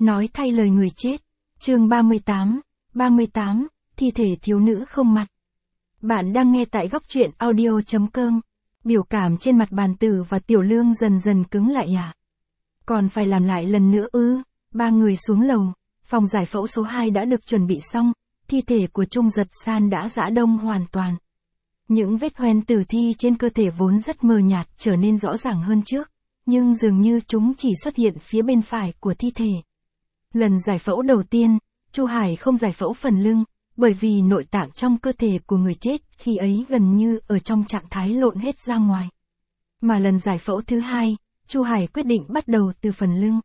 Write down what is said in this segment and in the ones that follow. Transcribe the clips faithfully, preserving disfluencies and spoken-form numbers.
Nói thay lời người chết. Chương ba mươi tám, ba mươi tám, thi thể thiếu nữ không mặt. Bạn đang nghe tại góc truyện audio chấm com. Biểu cảm trên mặt Bàn Tử và Tiểu Lương dần dần cứng lại à? Còn phải làm lại lần nữa ư? Ba người xuống lầu, phòng giải phẫu số hai đã được chuẩn bị xong, thi thể của Trung Giật San đã rã đông hoàn toàn. Những vết hoen tử thi trên cơ thể vốn rất mờ nhạt trở nên rõ ràng hơn trước, nhưng dường như chúng chỉ xuất hiện phía bên phải của thi thể. Lần giải phẫu đầu tiên, Chu Hải không giải phẫu phần lưng, bởi vì nội tạng trong cơ thể của người chết khi ấy gần như ở trong trạng thái lộn hết ra ngoài. Mà lần giải phẫu thứ hai, Chu Hải quyết định bắt đầu từ phần lưng.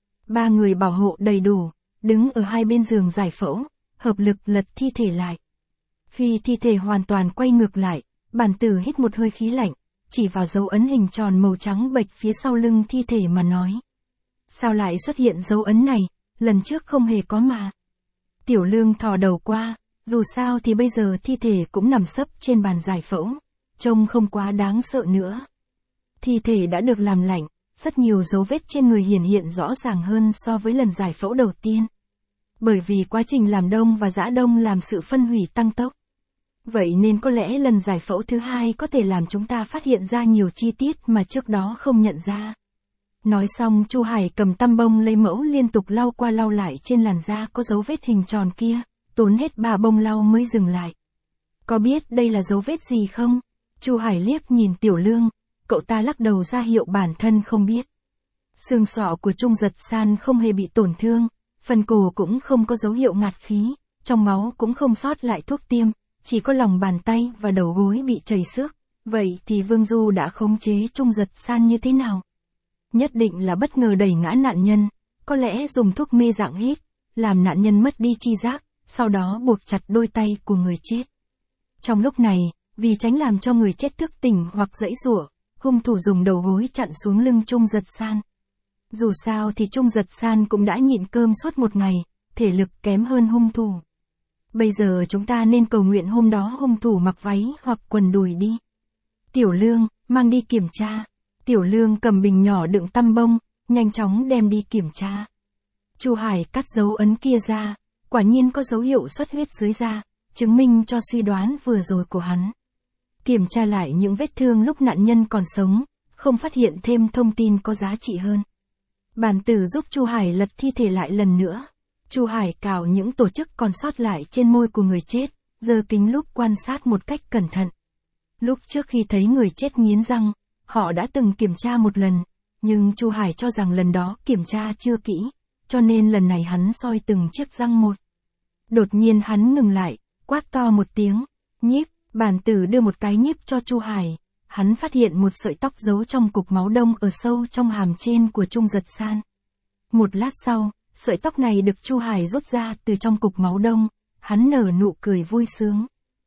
Ba người bảo hộ đầy đủ, đứng ở hai bên giường giải phẫu, hợp lực lật thi thể lại. Khi thi thể hoàn toàn quay ngược lại, Bàn Tử hít một hơi khí lạnh, chỉ vào dấu ấn hình tròn màu trắng bệch phía sau lưng thi thể mà nói. Sao lại xuất hiện dấu ấn này, lần trước không hề có mà. Tiểu Lương thò đầu qua, dù sao thì bây giờ thi thể cũng nằm sấp trên bàn giải phẫu, trông không quá đáng sợ nữa. Thi thể đã được làm lạnh, rất nhiều dấu vết trên người hiển hiện rõ ràng hơn so với lần giải phẫu đầu tiên. Bởi vì quá trình làm đông và giã đông làm sự phân hủy tăng tốc. Vậy nên có lẽ lần giải phẫu thứ hai có thể làm chúng ta phát hiện ra nhiều chi tiết mà trước đó không nhận ra. Nói xong Chu Hải cầm tăm bông lấy mẫu liên tục lau qua lau lại trên làn da có dấu vết hình tròn kia, tốn hết ba bông lau mới dừng lại. Có biết đây là dấu vết gì không? Chu Hải liếc nhìn Tiểu Lương, cậu ta lắc đầu ra hiệu bản thân không biết. Xương sọ của Trung Giật San không hề bị tổn thương, phần cổ cũng không có dấu hiệu ngạt khí, trong máu cũng không sót lại thuốc tiêm, chỉ có lòng bàn tay và đầu gối bị chảy xước. Vậy thì Vương Du đã khống chế Trung Giật San như thế nào? Nhất định là bất ngờ đẩy ngã nạn nhân, có lẽ dùng thuốc mê dạng hít, làm nạn nhân mất đi chi giác, sau đó buộc chặt đôi tay của người chết. Trong lúc này, vì tránh làm cho người chết thức tỉnh hoặc giãy giụa, hung thủ dùng đầu gối chặn xuống lưng Trung Giật San. Dù sao thì Trung Giật San cũng đã nhịn cơm suốt một ngày, thể lực kém hơn hung thủ. Bây giờ chúng ta nên cầu nguyện hôm đó hung thủ mặc váy hoặc quần đùi đi. Tiểu Lương, mang đi kiểm tra. Tiểu Lương cầm bình nhỏ đựng tăm bông, nhanh chóng đem đi kiểm tra. Chu Hải cắt dấu ấn kia ra, quả nhiên có dấu hiệu xuất huyết dưới da, chứng minh cho suy đoán vừa rồi của hắn. Kiểm tra lại những vết thương lúc nạn nhân còn sống, không phát hiện thêm thông tin có giá trị hơn. Bàn Tử giúp Chu Hải lật thi thể lại lần nữa. Chu Hải cào những tổ chức còn sót lại trên môi của người chết, giơ kính lúp quan sát một cách cẩn thận. Lúc trước khi thấy người chết nghiến răng, họ đã từng kiểm tra một lần, nhưng Chu Hải cho rằng lần đó kiểm tra chưa kỹ, cho nên lần này hắn soi từng chiếc răng một. Đột nhiên hắn ngừng lại, quát to một tiếng, nhíp. Bàn Tử đưa một cái nhíp cho Chu Hải, hắn phát hiện một sợi tóc giấu trong cục máu đông ở sâu trong hàm trên của Trung Giật San. Một lát sau, sợi tóc này được Chu Hải rút ra từ trong cục máu đông, hắn nở nụ cười vui sướng.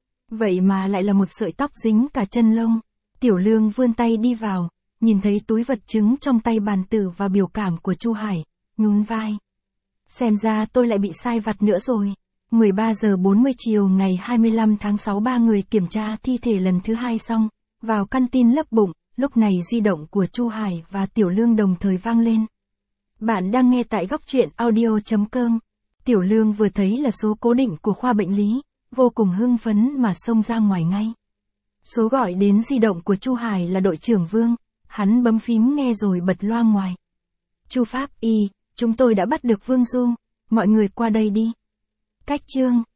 Vậy mà lại là một sợi tóc dính cả chân lông. Tiểu Lương vươn tay đi vào, nhìn thấy túi vật chứng trong tay Bàn Tử và biểu cảm của Chu Hải, nhún vai. Xem ra tôi lại bị sai vặt nữa rồi. mười ba giờ bốn mươi chiều ngày hai mươi lăm tháng sáu ba người kiểm tra thi thể lần thứ hai xong, vào căn tin lấp bụng, lúc này di động của Chu Hải và Tiểu Lương đồng thời vang lên. Bạn đang nghe tại góc truyện audio chấm com. Tiểu Lương vừa thấy là số cố định của khoa bệnh lý, vô cùng hưng phấn mà xông ra ngoài ngay. Số gọi đến di động của Chu Hải là đội trưởng Vương, hắn bấm phím nghe rồi bật loa ngoài. Chu Pháp Y, chúng tôi đã bắt được Vương Du, mọi người qua đây đi. Cách chương